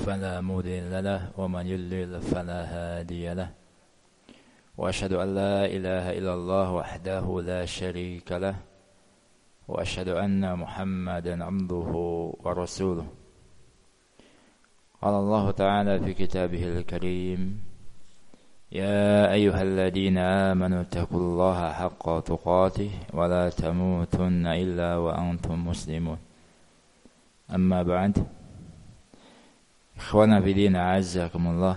فلا مضل له ومن يضلل فلا هادي له وأشهد أن لا إله إلا الله وحده لا شريك له وأشهد أن محمدا عبده ورسوله. قال الله تعالى في كتابه الكريم: يا أيها الذين آمنوا اتقوا الله حق تقاته ولا تموتن إلا وأنتم مسلمون. أما بعد، ikhwana fillah a'azzakumullah.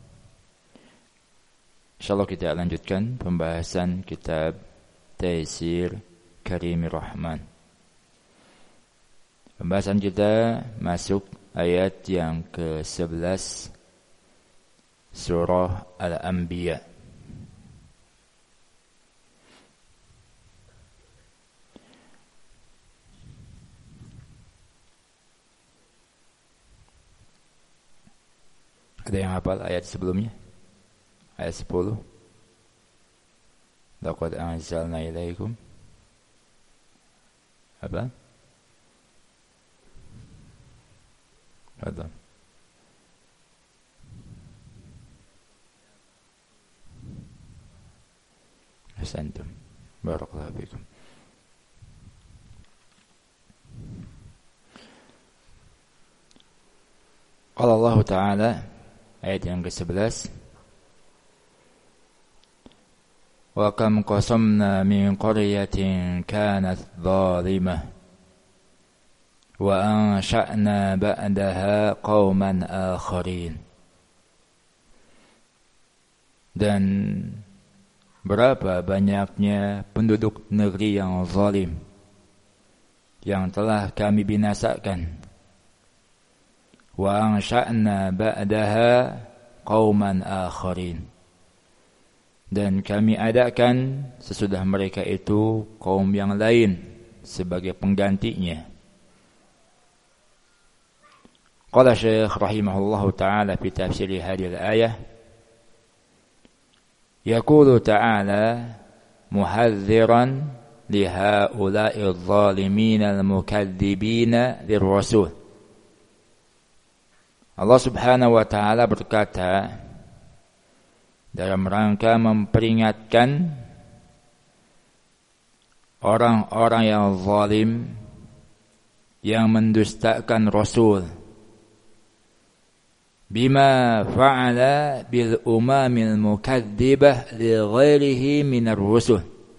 Insyaallah kita lanjutkan pembahasan kitab Taisir Karimir Rahman. Pembahasan kita masuk ayat yang ke-11 surah Al-Anbiya. Ada yang hafal ayat sebelumnya? Ayat 10. Laqad anzalna ilaikum. Apa? Ada. Ahsantum. Barakallahu fikum. Qala Allah Ta'ala, ayat yang ke-11, wa kam qasamna min qaryatin kanat zalimah wa ansha'na ba'daha qauman akharin. Dan berapa banyaknya penduduk negeri yang zalim yang telah kami binasakan. Wa ansha'na ba'daha qauman akharin. Dan kami adakan sesudah mereka itu kaum yang lain sebagai penggantinya. Qala Syekh rahimahullahu ta'ala fi tafsir hadhihi al-ayah, yaqulu ta'ala muhadziran li haula'i adh-dhalimin al-mukadzibin lir-rasul. Allah Subhanahu wa ta'ala berkata dalam rangka memperingatkan orang-orang yang zalim yang mendustakan Rasul, bima fa'ala bil umamil mukadzibah li ghairihi minar rusul,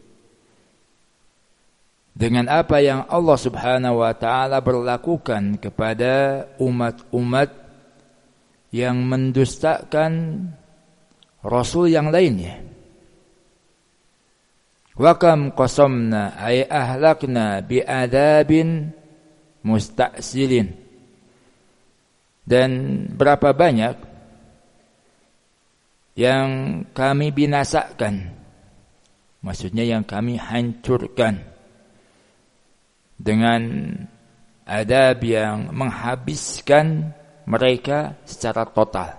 dengan apa yang Allah Subhanahu wa ta'ala berlakukan kepada umat-umat yang mendustakan Rasul yang lainnya. Wa kam qasamna ay ahlakna bi'adabin musta'silin. Dan berapa banyak yang kami binasakan, maksudnya yang kami hancurkan dengan adab yang menghabiskan mereka secara total.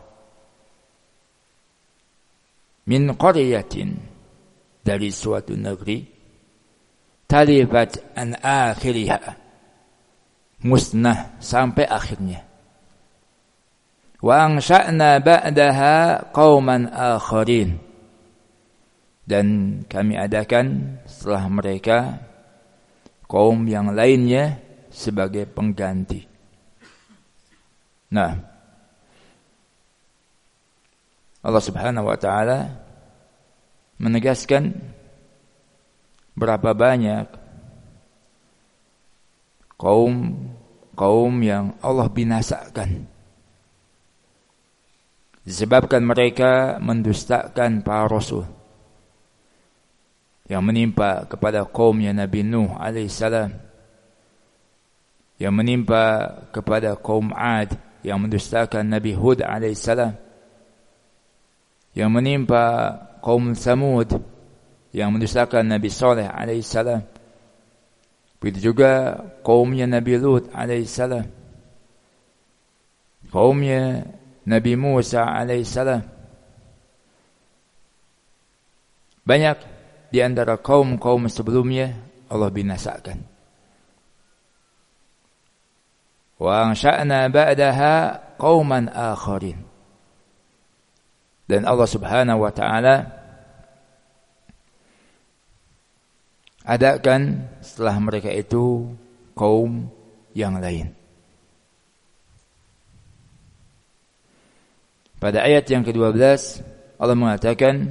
Min qaryatin, dari suatu negeri, talifat an akhiriha, musnah sampai akhirnya. Wa ansha'na ba'daha qauman akharin. Dan kami adakan setelah mereka kaum yang lainnya sebagai pengganti. Nah, Allah Subhanahu wa ta'ala menegaskan berapa banyak kaum yang Allah binasakan disebabkan mereka mendustakan para rasul. Yang menimpa kepada kaumnya Nabi Nuh alaihissalam, yang menimpa kepada kaum Ad yang mendustakan Nabi Hud alaihissalam, yang menimpa kaum Samud yang mendustakan Nabi Saleh alaihissalam, begitu juga kaumnya Nabi Lut alaihissalam, kaumnya Nabi Musa alaihissalam. Banyak di antara kaum-kaum sebelumnya Allah binasakan. wa ansha'na ba'daha qauman akharin. Dan Allah Subhanahu wa taala adakan setelah mereka itu kaum yang lain. Pada ayat yang ke-12 Allah mengatakan,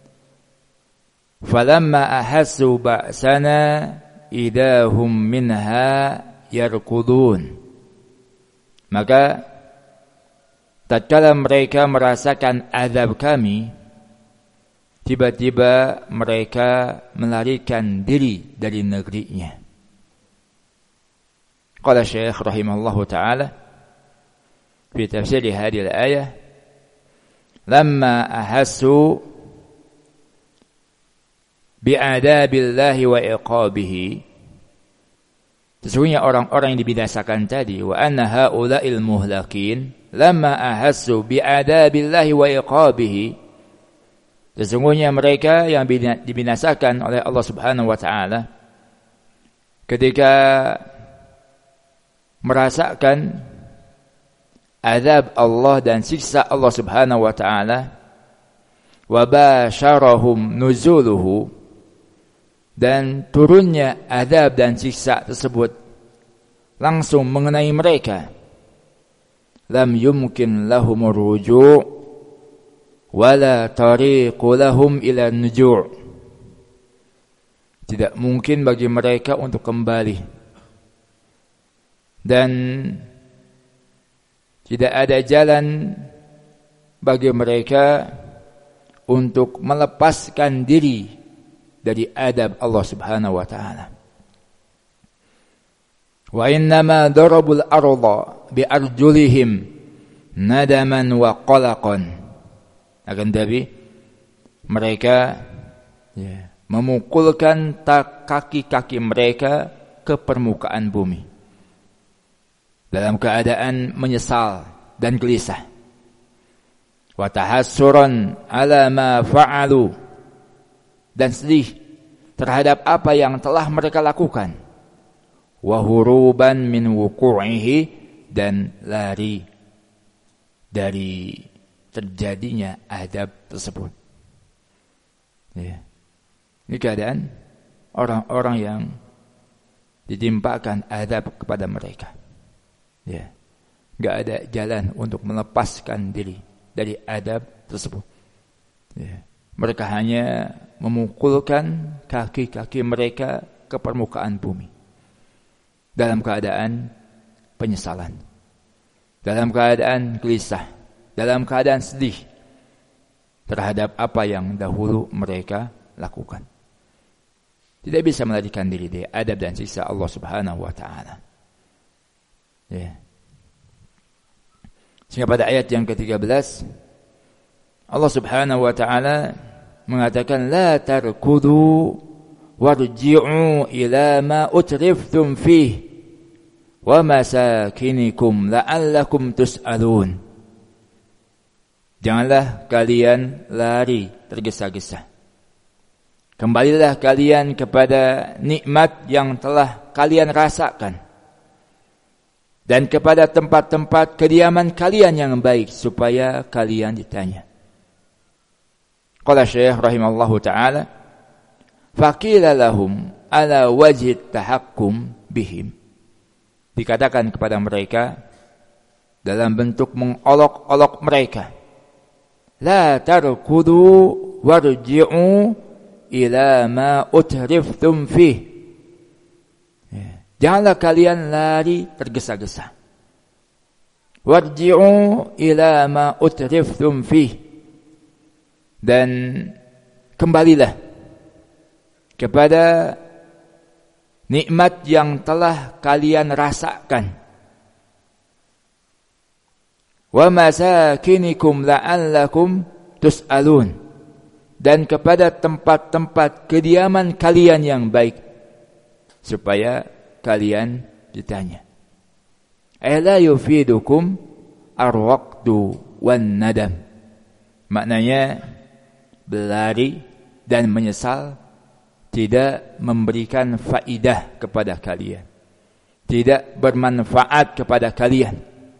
falamma ahassu ba'sana idahum minha yarkudun. Maka tatkala mereka merasakan azab kami, tiba-tiba mereka melarikan diri dari negerinya. Qala Syekh rahimahullahu taala fi tafsir hadhihi al-ayah, lamma ahassu bi'adabillahi wa iqabihi. Sesungguhnya orang-orang yang dibinasakan tadi, wa anna haula'il muhlakin lamma ahassu bi'adabillahi wa iqabihi. Sesungguhnya mereka yang dibinasakan oleh Allah Subhanahu wa taala ketika merasakan azab Allah dan siksa Allah Subhanahu wa taala, wa basyarahum nuzuluhu, dan turunnya azab dan siksa tersebut langsung mengenai mereka, lam yumkin lahum ruju' wala tariqu lahum ila nujur. Tidak mungkin bagi mereka untuk kembali, dan tidak ada jalan bagi mereka untuk melepaskan diri dari adab Allah Subhanahu wa taala. Wa innama darabul arda bi arjulihim nadaman wa qalaqan. Akan tapi mereka memukulkan kaki-kaki mereka ke permukaan bumi dalam keadaan menyesal dan gelisah. Wa tahassuran ala ma fa'alu, dan sedih terhadap apa yang telah mereka lakukan. Wa huruban min wuqu'ihi, dan lari dari terjadinya adab tersebut. Ya. Ini keadaan orang-orang yang ditimpakan adab kepada mereka. Ya. Enggak ada jalan untuk melepaskan diri dari adab tersebut. Ya. Mereka hanya memukulkan kaki-kaki mereka ke permukaan bumi dalam keadaan penyesalan, dalam keadaan gelisah, dalam keadaan sedih terhadap apa yang dahulu mereka lakukan. Tidak bisa melarikan diri dari adab dan siksa Allah Subhanahu wa taala. Ya. Sehingga pada ayat yang ke-13 Allah Subhanahu wa taala mengatakan, la tarkudu warji'u ila ma utriftum fih wa masakinikum la'allakum tus'alun. Janganlah kalian lari tergesa-gesa. Kembalilah kalian kepada nikmat yang telah kalian rasakan dan kepada tempat-tempat kediaman kalian yang baik, supaya kalian ditanya. Qala Syekh rahimahullahu ta'ala, faqila lahum ala wajhi tahakkum bihim. Dikatakan kepada mereka dalam bentuk mengolok-olok mereka, la tarkudu warji'u ila ma utriftum fih. Janganlah kalian lari tergesa-gesa. Warji'u ila ma utriftum fih, dan kembalilah kepada nikmat yang telah kalian rasakan. Wa masakinikum la'allakum tus'alun, dan kepada tempat-tempat kediaman kalian yang baik, supaya kalian ditanya. Ala yufidukum arwaqtu wan nadam. Maknanya berlari dan menyesal tidak memberikan faidah kepada kalian, tidak bermanfaat kepada kalian.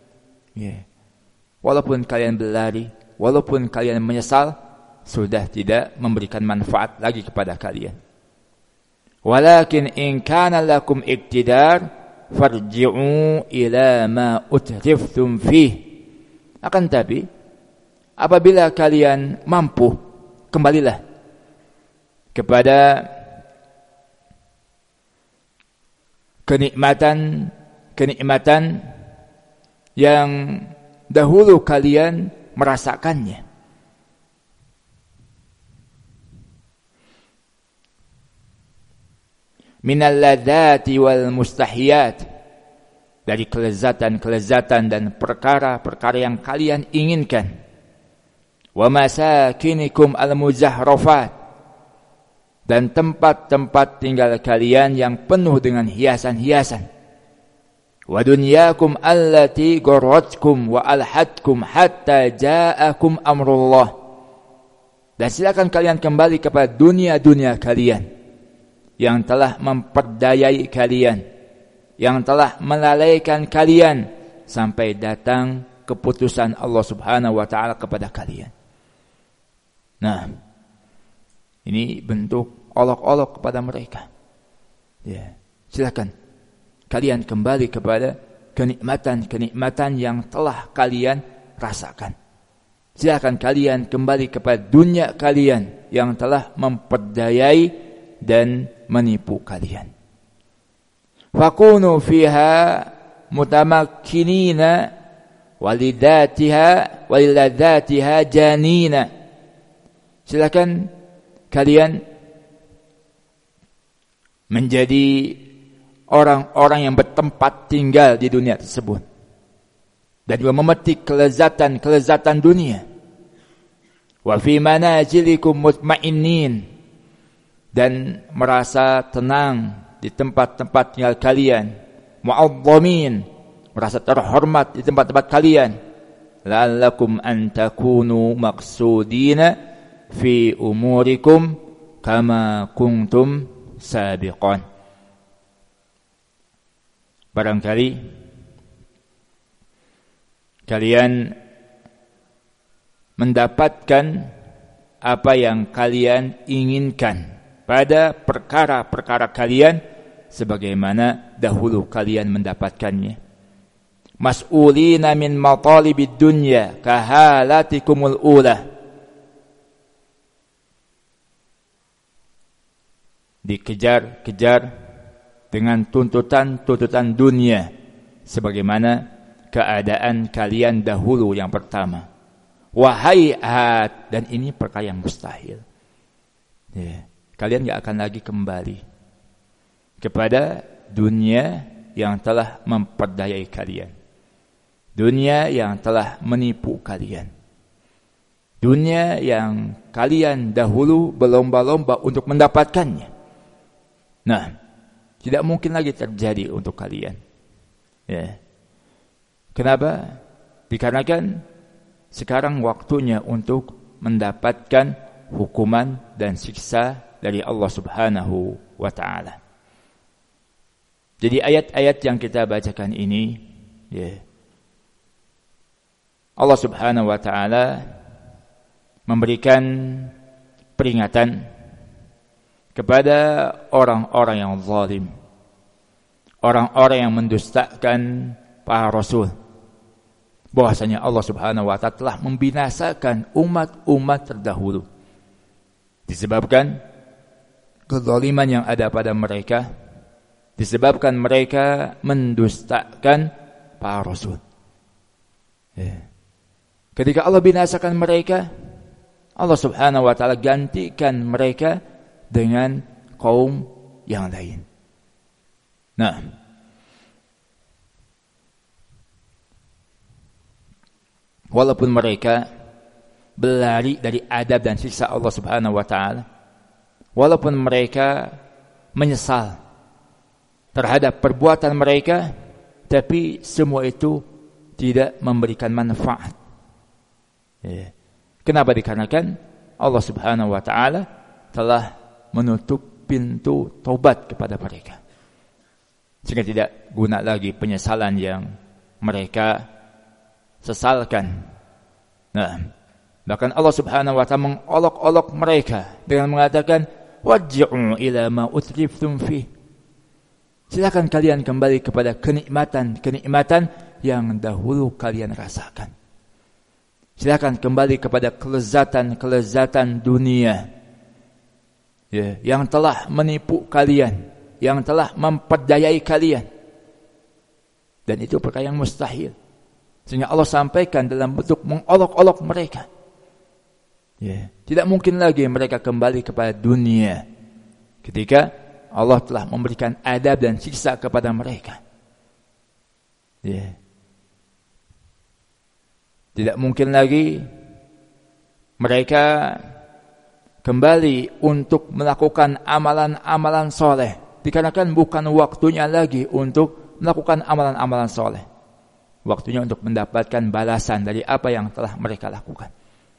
Walaupun kalian berlari, walaupun kalian menyesal, sudah tidak memberikan manfaat lagi kepada kalian. Walakin in kana lakum iktidar farji'u ila ma utriftum fih. Akan tapi apabila kalian mampu, kembalilah kepada kenikmatan yang dahulu kalian merasakannya. Minal ladzati wal mustahiyat, dari kelezatan-kelezatan dan perkara-perkara yang kalian inginkan. Wa masakinikum al-muzahrafat, dan tempat-tempat tinggal kalian yang penuh dengan hiasan-hiasan. Wa dunyakum allati gharratkum wa alhatkum hatta ja'akum amrullah. Dan silakan kalian kembali kepada dunia-dunia kalian yang telah memperdayai kalian, yang telah melalaikan kalian sampai datang keputusan Allah Subhanahu wa taala kepada kalian. Nah, ini bentuk olok-olok kepada mereka. Silakan kalian kembali kepada kenikmatan-kenikmatan yang telah kalian rasakan. Silakan kalian kembali kepada dunia kalian yang telah memperdayai dan menipu kalian. Fakunu fiha mutamakkinina walidatiha janina. Silakan kalian menjadi orang-orang yang bertempat tinggal di dunia tersebut dan juga memetik kelezatan dunia. Wa fi manazilikum mutmainnin, dan merasa tenang di tempat-tempat tinggal kalian, mu'azzamin, merasa terhormat di tempat-tempat kalian. La'allakum an takunu maqsudina fi umurikum kama kuntum sabiqan. Barangkali kalian mendapatkan apa yang kalian inginkan pada perkara-perkara kalian sebagaimana dahulu kalian mendapatkannya. Mas'ulina min matalibid dunya kahalatikumul ula. Dikejar-kejar dengan tuntutan dunia sebagaimana keadaan kalian dahulu yang pertama. Wahaiat, dan ini perkara yang mustahil. Kalian gak akan lagi kembali kepada dunia yang telah memperdayai kalian, dunia yang telah menipu kalian, dunia yang kalian dahulu berlomba-lomba untuk mendapatkannya. Nah, tidak mungkin lagi terjadi untuk kalian. Kenapa? Dikarenakan sekarang waktunya untuk mendapatkan hukuman dan siksa dari Allah Subhanahu wa taala. Jadi ayat-ayat yang kita bacakan ini, Allah Subhanahu wa taala memberikan peringatan kepada orang-orang yang zalim, orang-orang yang mendustakan para rasul, bahwasanya Allah Subhanahu wa taala telah membinasakan umat-umat terdahulu disebabkan kezaliman yang ada pada mereka, disebabkan mereka mendustakan para rasul. Ketika Allah binasakan mereka, Allah Subhanahu wa taala gantikan mereka dengan kaum yang lain. Nah, walaupun mereka berlari dari adab dan siksa Allah Subhanahu wa taala, walaupun mereka menyesal terhadap perbuatan mereka, tapi semua itu tidak memberikan manfaat. Kenapa? Dikarenakan Allah Subhanahu wa taala telah menutup pintu taubat kepada mereka. sehingga tidak guna lagi penyesalan yang mereka sesalkan. Nah, bahkan Allah Subhanahu wa taala mengolok-olok mereka dengan mengatakan warji'u ila ma utriftum fi. Silakan kalian kembali kepada kenikmatan yang dahulu kalian rasakan. Silakan kembali kepada kelezatan dunia, ya, yang telah menipu kalian, yang telah memperdayai kalian. Dan itu perkara yang mustahil. Sehingga Allah sampaikan dalam bentuk mengolok-olok mereka. Ya, tidak mungkin lagi mereka kembali kepada dunia ketika Allah telah memberikan adab dan siksa kepada mereka. Ya. Tidak mungkin lagi mereka kembali untuk melakukan amalan-amalan soleh, dikarenakan bukan waktunya lagi untuk melakukan amalan-amalan soleh. Waktunya untuk mendapatkan balasan dari apa yang telah mereka lakukan.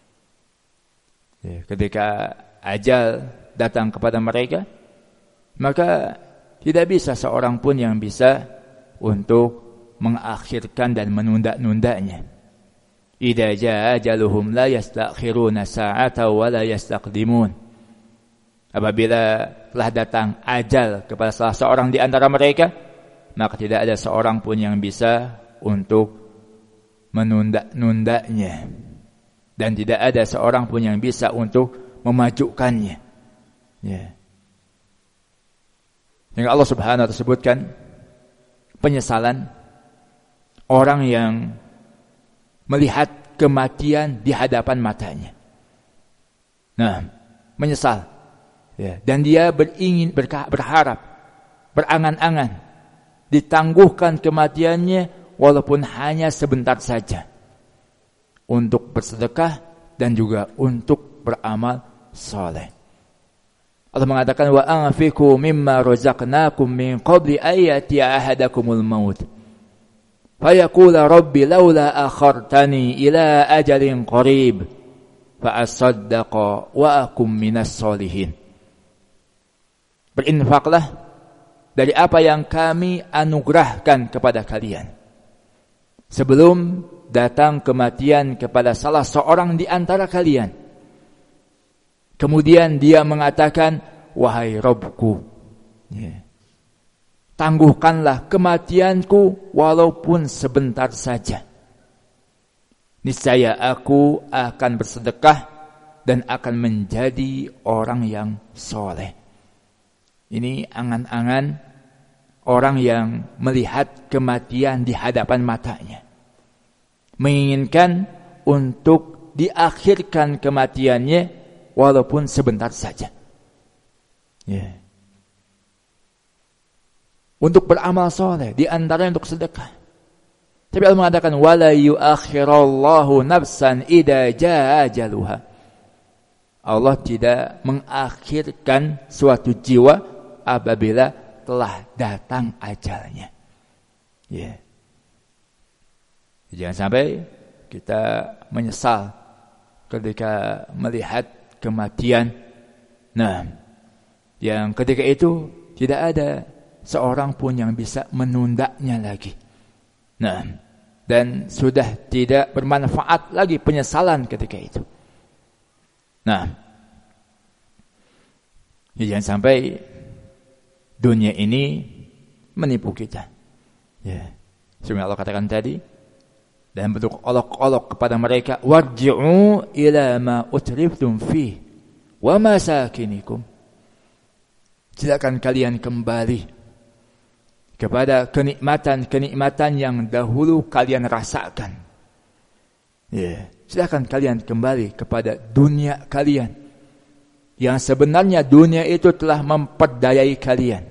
Ya, ketika ajal datang kepada mereka, maka tidak bisa seorang pun yang bisa untuk mengakhirkan dan menunda-nundanya. Idza jaa ajaluhum la yastakhiruna sa'ata wa la yastaqdimun. Apabila telah datang ajal kepada salah seorang di antara mereka, maka tidak ada seorang pun yang bisa untuk menunda-nundanya, dan tidak ada seorang pun yang bisa untuk memajukannya. Ya. Yang Allah Subhanahu wa taala sebutkan penyesalan orang yang melihat kematian di hadapan matanya. Nah, menyesal. Ya, dan dia berharap, berangan-angan ditangguhkan kematiannya walaupun hanya sebentar saja untuk bersedekah dan juga untuk beramal saleh. Allah mengatakan wa anfiqu mimma razaqnakum min qabli ayati ahadakumul maut fayaqula rabbi laula akhartani ila ajalin qarib fa asaddaqa wa akum minas solihin. Berinfaklah dari apa yang kami anugerahkan kepada kalian sebelum datang kematian kepada salah seorang di antara kalian. Kemudian dia mengatakan, wahai Rabbku, ya, tangguhkanlah kematianku walaupun sebentar saja. Niscaya aku akan bersedekah dan akan menjadi orang yang soleh. Ini angan-angan orang yang melihat kematian di hadapan matanya. Menginginkan untuk diakhirkan kematiannya walaupun sebentar saja. Yeah. Untuk beramal soleh, di antaranya untuk sedekah. Tapi Allah mengatakan wala yuakhirallahu nafsan idza jaa ajaluha. Allah tidak mengakhirkan suatu jiwa apabila telah datang ajalnya. Ya. Jangan sampai kita menyesal ketika melihat kematian. Nah, yang ketika itu tidak ada seorang pun yang bisa menundanya lagi. Nah, dan sudah tidak bermanfaat lagi penyesalan ketika itu. Nah, jangan sampai dunia ini menipu kita. Ya, seperti Allah katakan tadi, dan bentuk olok-olok kepada mereka, warji'u ila ma utriftum fi wa masakinikum. Silakan kalian kembali kepada kenikmatan yang dahulu kalian rasakan. Ya, silakan kalian kembali kepada dunia kalian yang sebenarnya dunia itu telah memperdayai kalian.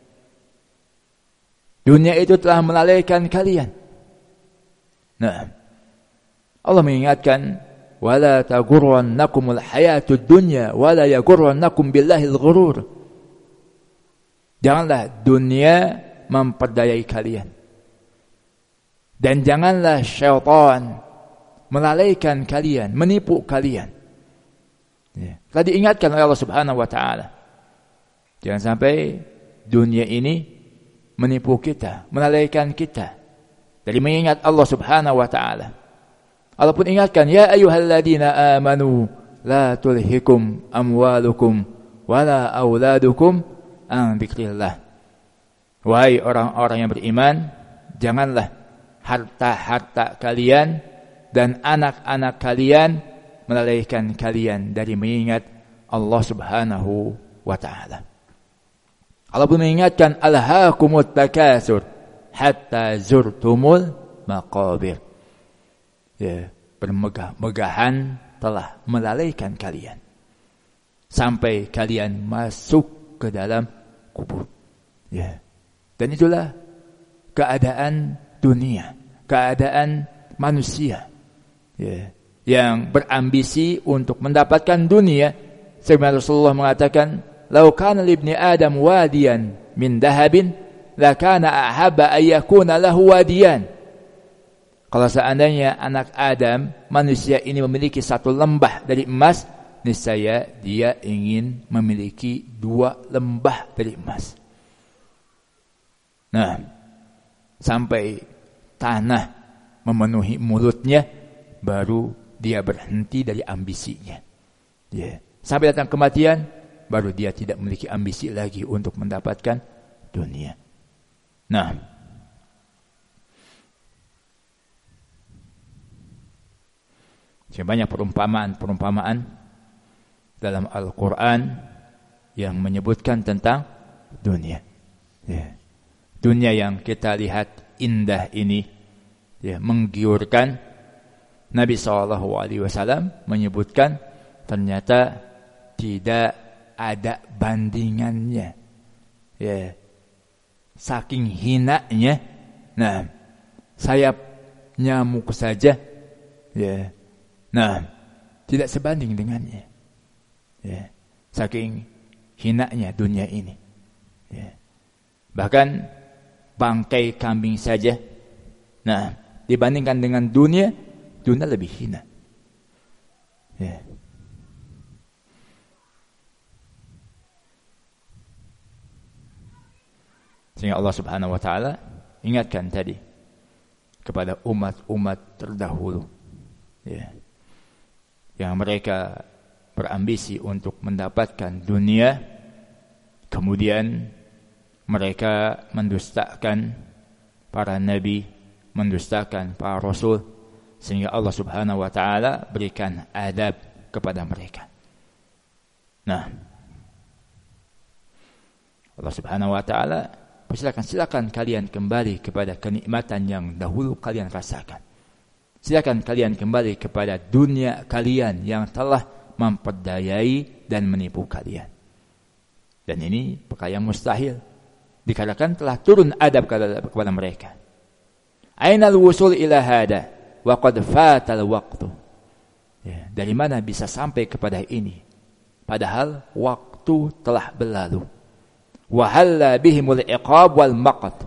Dunia itu telah melalaikan kalian. Nah, Allah mengingatkan wala taghurrannakumul hayatud dunya wala yaghurrannakum billahil ghurur. Janganlah dunia memperdayai kalian. Dan janganlah syaitan melalaikan kalian, menipu kalian. Ya. Telah diingatkan oleh Allah Subhanahu wa taala. Jangan sampai dunia ini menipu kita, melalaikan kita dari mengingat Allah Subhanahu wa taala. Allah pun ingatkan, ya ayyuhalladzina amanu la tulhikum amwalukum wala auladukum an dzikrillah. Wahai orang-orang yang beriman, janganlah harta-harta kalian dan anak-anak kalian melalaikan kalian dari mengingat Allah Subhanahu wa taala. Allah pun mengingatkan, alhaakumut takasur hatta zurtumul maqabir. Ya, bermegah-megahan telah melalaikan kalian sampai kalian masuk ke dalam kubur. Ya. Dan itulah keadaan dunia, keadaan manusia. Ya, yang berambisi untuk mendapatkan dunia. Sebagaimana Rasulullah mengatakan, "Lau kana li ibni Adam wadiyan min dahabin, la kana ahabba ay yakuna lahu wadiyan." Kalau seandainya anak Adam, manusia ini memiliki satu lembah dari emas, niscaya dia ingin memiliki 2 lembah dari emas. Nah, sampai tanah memenuhi mulutnya, baru dia berhenti dari ambisinya. Ya. Sampai datang kematian, baru dia tidak memiliki ambisi lagi untuk mendapatkan dunia. Nah, banyak perumpamaan-perumpamaan dalam Al-Quran yang menyebutkan tentang dunia. Ya. Dunia yang kita lihat indah ini, ya, menggiurkan. Nabi SAW menyebutkan ternyata tidak ada bandingannya. Ya. Saking hinanya. Nah, sayap nyamuk saja, ya, nah, tidak sebanding dengannya. Ya. Saking hinanya dunia ini. Ya. Bahkan bangkai kambing saja, nah, dibandingkan dengan dunia lebih hina. Ya. Sehingga Allah Subhanahu wa taala ingatkan tadi kepada umat-umat terdahulu, ya, yang mereka berambisi untuk mendapatkan dunia, kemudian mereka mendustakan para nabi, mendustakan para rasul, sehingga Allah Subhanahu wa taala berikan adab kepada mereka. Nah, Allah Subhanahu wa taala, silakan kalian kembali kepada kenikmatan yang dahulu kalian rasakan. Silakan kalian kembali kepada dunia kalian yang telah memperdayai dan menipu kalian. Dan ini perkara yang mustahil, dikarenakan telah turun adab kepada mereka. Ainal wusul ila hada wa qad fatal waqtu. Ya, dari mana bisa sampai kepada ini padahal waktu telah berlalu. Wa halla bihimul iqab wal maqt,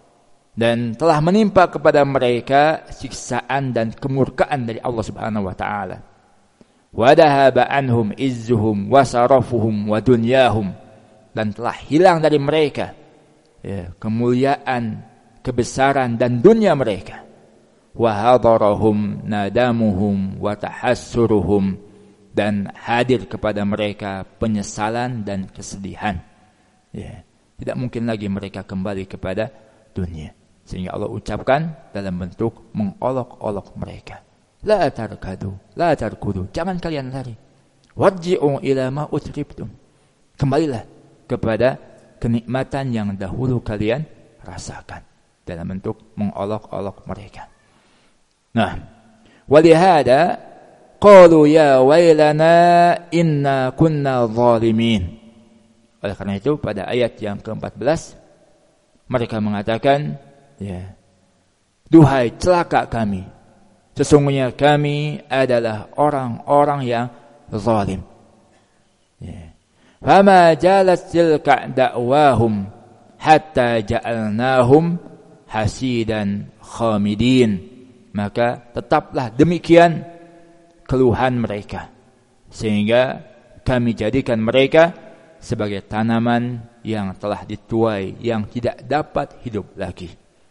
dan telah menimpa kepada mereka siksaan dan kemurkaan dari Allah Subhanahu wa taala. Wa dahaba anhum izzuhum wa sarafuhum wa dunyahum, dan telah hilang dari mereka, ya, kemuliaan, kebesaran dan dunia mereka. Wa hadarahum nadamuhum wa tahassuruhum, dan hadir kepada mereka penyesalan dan kesedihan. Ya, tidak mungkin lagi mereka kembali kepada dunia. Sehingga Allah ucapkan dalam bentuk mengolok-olok mereka. La tarkudu, jangan kalian lari. Warji'u ila ma utribtum, kembalilah kepada kenikmatan yang dahulu kalian rasakan, dalam bentuk mengolok-olok mereka. Nah, walihada qalu ya wailana inna kunna zalimin. Oleh karena itu pada ayat yang ke-14 mereka mengatakan, ya, duhai celaka kami, sesungguhnya kami adalah orang-orang yang zalim. Ya. Fama jalat tilka da'wahum hatta ja'alnahum hasidan khamidin. Maka tetaplah demikian keluhan mereka, sehingga kami jadikan mereka sebagai tanaman yang telah dituai, yang tidak dapat hidup lagi.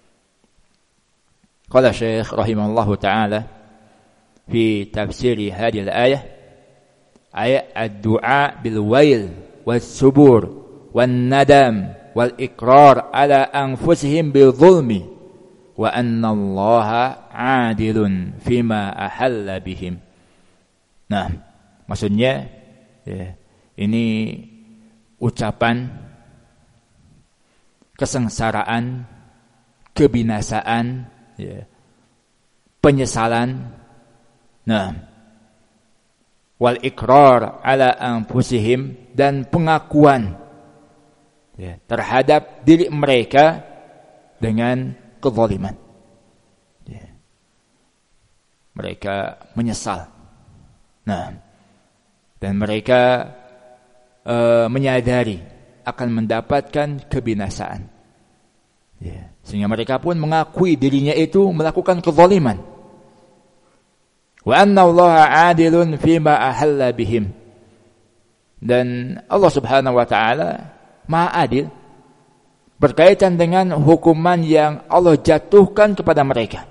Qala Syekh rahimahullahu ta'ala fi tafsiri hadhihi al-ayah, ayat ad-du'a bil wail was subur wan nadam wal iqrar ala anfusihim bil zulmi wa anna Allaha 'adilun fima ahalla bihim. Nah, maksudnya ini ucapan kesengsaraan, kebinasaan, penyesalan. Nah, wal ikrar ala anfusihim, dan pengakuan terhadap diri mereka dengan kezaliman. Mereka menyesal. Nah, dan mereka menyadari akan mendapatkan kebinasaan. Sehingga mereka pun mengakui dirinya itu melakukan kezaliman. Wa anna Allaha 'adilun fima ahalla bihim. Dan Allah Subhanahu wa taala Maha adil berkaitan dengan hukuman yang Allah jatuhkan kepada mereka.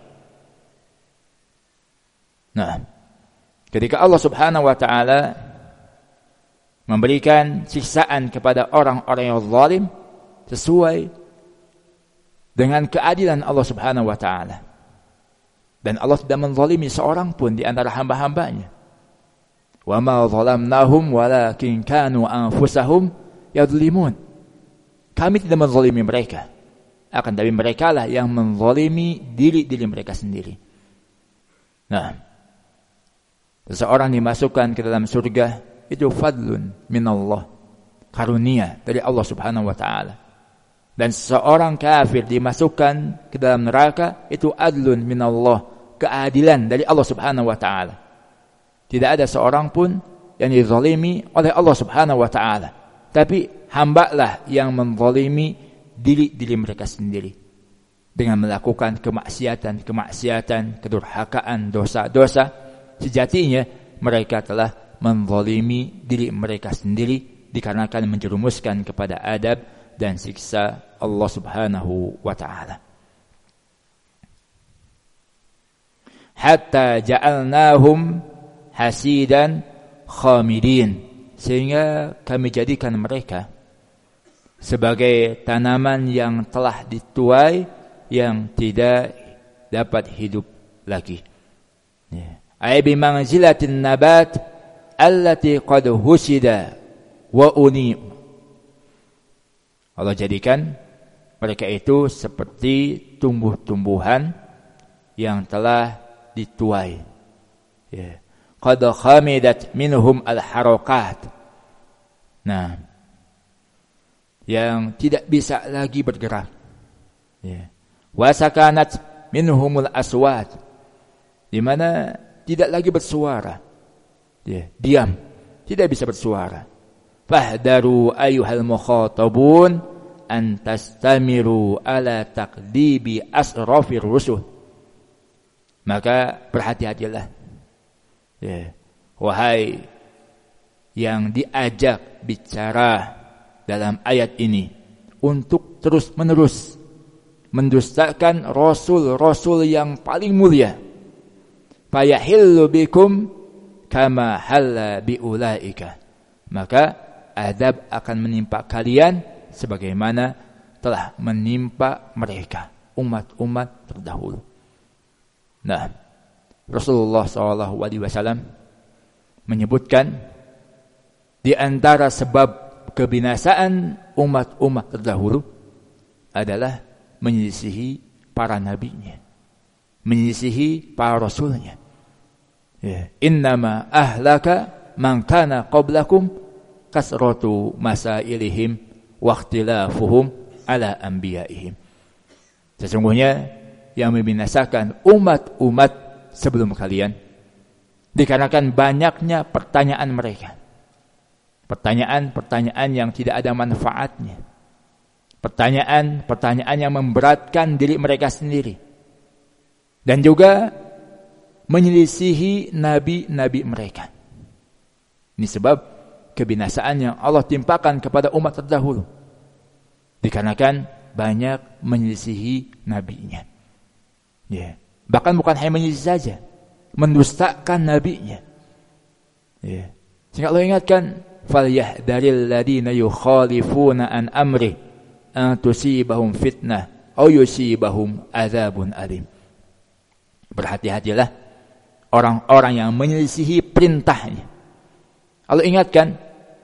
Nah, ketika Allah Subhanahu wa taala memberikan siksaan kepada orang-orang yang zalim sesuai dengan keadilan Allah Subhanahu wa taala. Dan Allah tidak menzalimi seorang pun di antara hamba-hambanya. Wa ma zalamnahum walakin kanu anfusahum yadzlimun. Kami tidak menzalimi mereka, akan tapi merekalah yang menzalimi diri-diri mereka sendiri. Nah, seseorang dimasukkan ke dalam surga itu fadlun minallah, karunia dari Allah Subhanahu wa taala. Dan seorang kafir dimasukkan ke dalam neraka itu adlun minallah, keadilan dari Allah Subhanahu wa taala. Tidak ada seorang pun yang dizalimi oleh Allah Subhanahu wa taala, tapi hambalah yang menzalimi diri-diri mereka sendiri dengan melakukan kemaksiatan, kedurhakaan, dosa-dosa. Sejatinya mereka telah menzalimi diri mereka sendiri dikarenakan menjerumuskan kepada adab dan siksa Allah Subhanahu wa taala. Hatta ja'alnahum hasidan khamidin, sehingga kami jadikan mereka sebagai tanaman yang telah dituai, yang tidak dapat hidup lagi. Ay bi manzilatin nabat allati qad husida wa uni. Allah jadikan mereka itu seperti tumbuh-tumbuhan yang telah dituai. Qad khamidat minhum al-harakat. Nah, yang tidak bisa lagi bergerak. Wa sakanat minhumul aswat, di mana tidak lagi bersuara. Diam, tidak bisa bersuara. Fahdaru ayyuhal mukhatabun an tastamiru ala taqdibi asrafir rusul. Maka berhati-hatilah, wahai yang diajak bicara dalam ayat ini, untuk terus-menerus mendustakan rasul-rasul yang paling mulia. Fayahillu bikum kama halla biulaika. Maka adab akan menimpa kalian sebagaimana telah menimpa mereka, umat-umat terdahulu. Nah, Rasulullah SAW menyebutkan di antara sebab kebinasaan umat-umat terdahulu adalah menyelisihi para nabinya, menyelisihi para rasulnya. Innama ahlaka man kana qablakum kasratu masailihim wa ikhtilafuhum ala anbiyaihim. Sesungguhnya yang membinasakan umat-umat sebelum kalian dikarenakan banyaknya pertanyaan mereka. Pertanyaan-pertanyaan yang tidak ada manfaatnya. Pertanyaan-pertanyaan yang memberatkan diri mereka sendiri. Dan juga menyelisihi nabi-nabi mereka. Ini sebab kebinasaan yang Allah timpakan kepada umat terdahulu. Dikarenakan banyak menyelisihi nabinya. Ya. Bahkan bukan hanya menyelisihi saja, mendustakan nabinya. Ya. Sehingga Allah ingatkan, falyahdharil ladina yukhalifuna an amri an tusibahum fitnah aw yusibahum adzabun alim. Berhati-hatilah orang-orang yang menyelisihi perintahnya. Allah ingatkan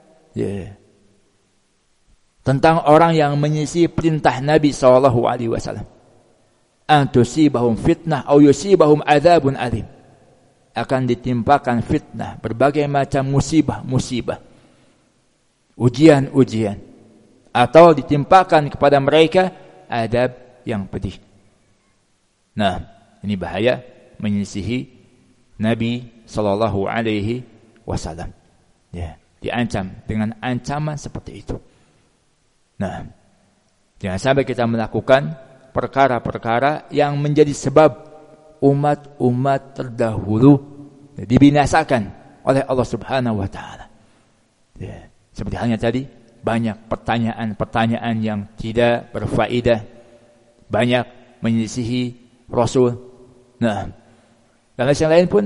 tentang orang yang menyelisihi perintah Nabi SAW. An tusibahum fitnah aw yusibahum adzabun alim. Akan ditimpakan fitnah, berbagai macam musibah-musibah, ujian-ujian, atau ditimpakan kepada mereka adab yang pedih. Nah, ini bahaya menyelisihi Nabi sallallahu alaihi wasallam. Ya, diancam dengan ancaman seperti itu. Nah, jangan sampai kita melakukan perkara-perkara yang menjadi sebab umat-umat terdahulu dibinasakan oleh Allah Subhanahu wa taala. Ya, seperti halnya tadi, banyak pertanyaan-pertanyaan yang tidak berfaedah, banyak menyelisihi Rasul. Nah, dan yang lain pun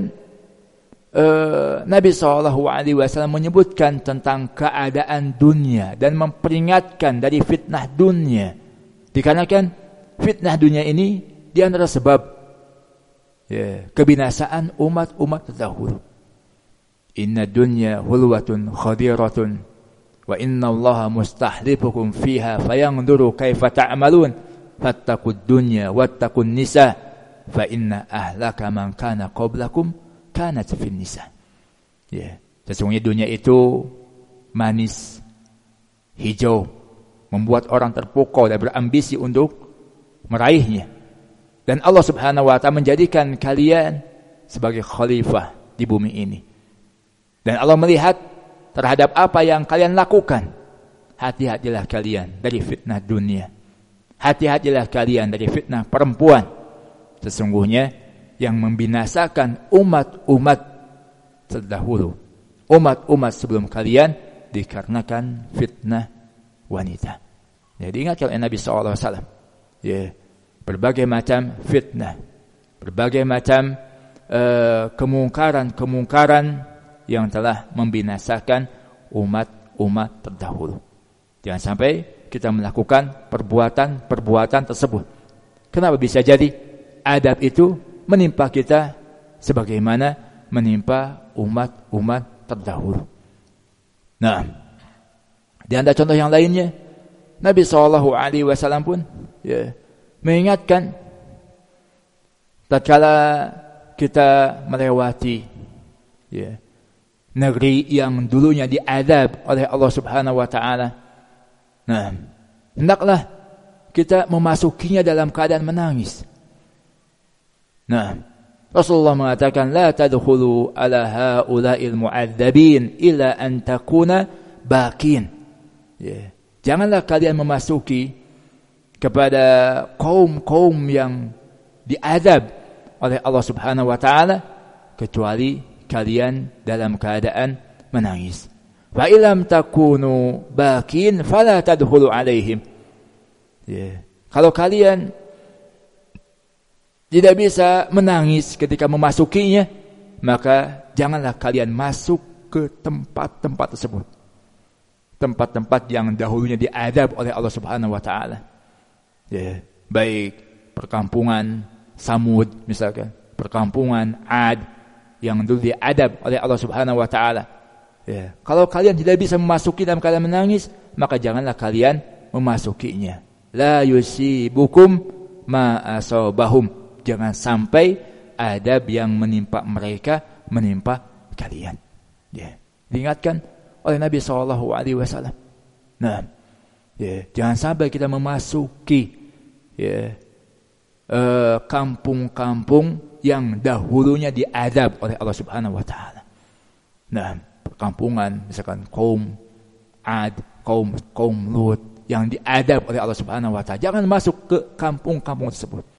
Nabi SAW menyebutkan tentang keadaan dunia dan memperingatkan dari fitnah dunia. Dikarenakan fitnah dunia ini di antara sebab kebinasaan umat-umat terdahulu. Inna dunya hulwatun khadiratun wa inna allaha mustahlifukum fiha fayanzuru kaifa ta'malun fattaqud dunya wattaqun nisa fa inna ahlaka man kana qablakum kanat fin nisa. Sesungguhnya dunia itu manis, hijau, membuat orang terpukau dan berambisi untuk meraihnya. Dan Allah Subhanahu wa ta'ala menjadikan kalian sebagai khalifah di bumi ini. Dan Allah melihat terhadap apa yang kalian lakukan. Hati-hatilah kalian dari fitnah dunia. Hati-hatilah kalian dari fitnah perempuan. Sesungguhnya yang membinasakan umat-umat terdahulu, umat-umat sebelum kalian, dikarenakan fitnah wanita. Jadi ingat oleh Nabi SAW. Berbagai macam fitnah, berbagai macam kemungkaran-kemungkaran yang telah membinasakan umat-umat terdahulu. Jangan sampai kita melakukan perbuatan-perbuatan tersebut. Kenapa bisa jadi adab itu menimpa kita sebagaimana menimpa umat-umat terdahulu? Nah, di antara contoh yang lainnya, Nabi SAW pun mengingatkan tatkala kita melewati negeri yang dulunya diadab oleh Allah Subhanahu wa taala. Nah, hendaklah kita memasukinya dalam keadaan menangis. Nah, Rasulullah mengatakan la tadkhulu ala haula'il mu'adzabin illa an takuna baqin. Janganlah kalian memasuki kepada kaum-kaum yang diadab oleh Allah Subhanahu wa taala kecuali kalian dalam keadaan menangis. Fa illam takunu baqin fala tadkhulu alaihim. Kalau kalian tidak bisa menangis ketika memasukinya, maka janganlah kalian masuk ke tempat-tempat tersebut. Tempat-tempat yang dahulunya diadab oleh Allah Subhanahu wa taala. Baik perkampungan Samud misalkan, perkampungan Ad yang dulu diadab oleh Allah Subhanahu wa taala. Kalau kalian tidak bisa memasuki dalam keadaan menangis, maka janganlah kalian memasukinya. La yusibukum ma asabahum. Jangan sampai adab yang menimpa mereka menimpa kalian. Diingatkan oleh Nabi SAW. Nah, jangan sampai kita memasuki kampung-kampung yang dahulunya diadab oleh Allah Subhanahu wa taala. Nah, perkampungan misalkan kaum Ad, kaum Lut yang diadab oleh Allah Subhanahu wa taala. Jangan masuk ke kampung-kampung tersebut.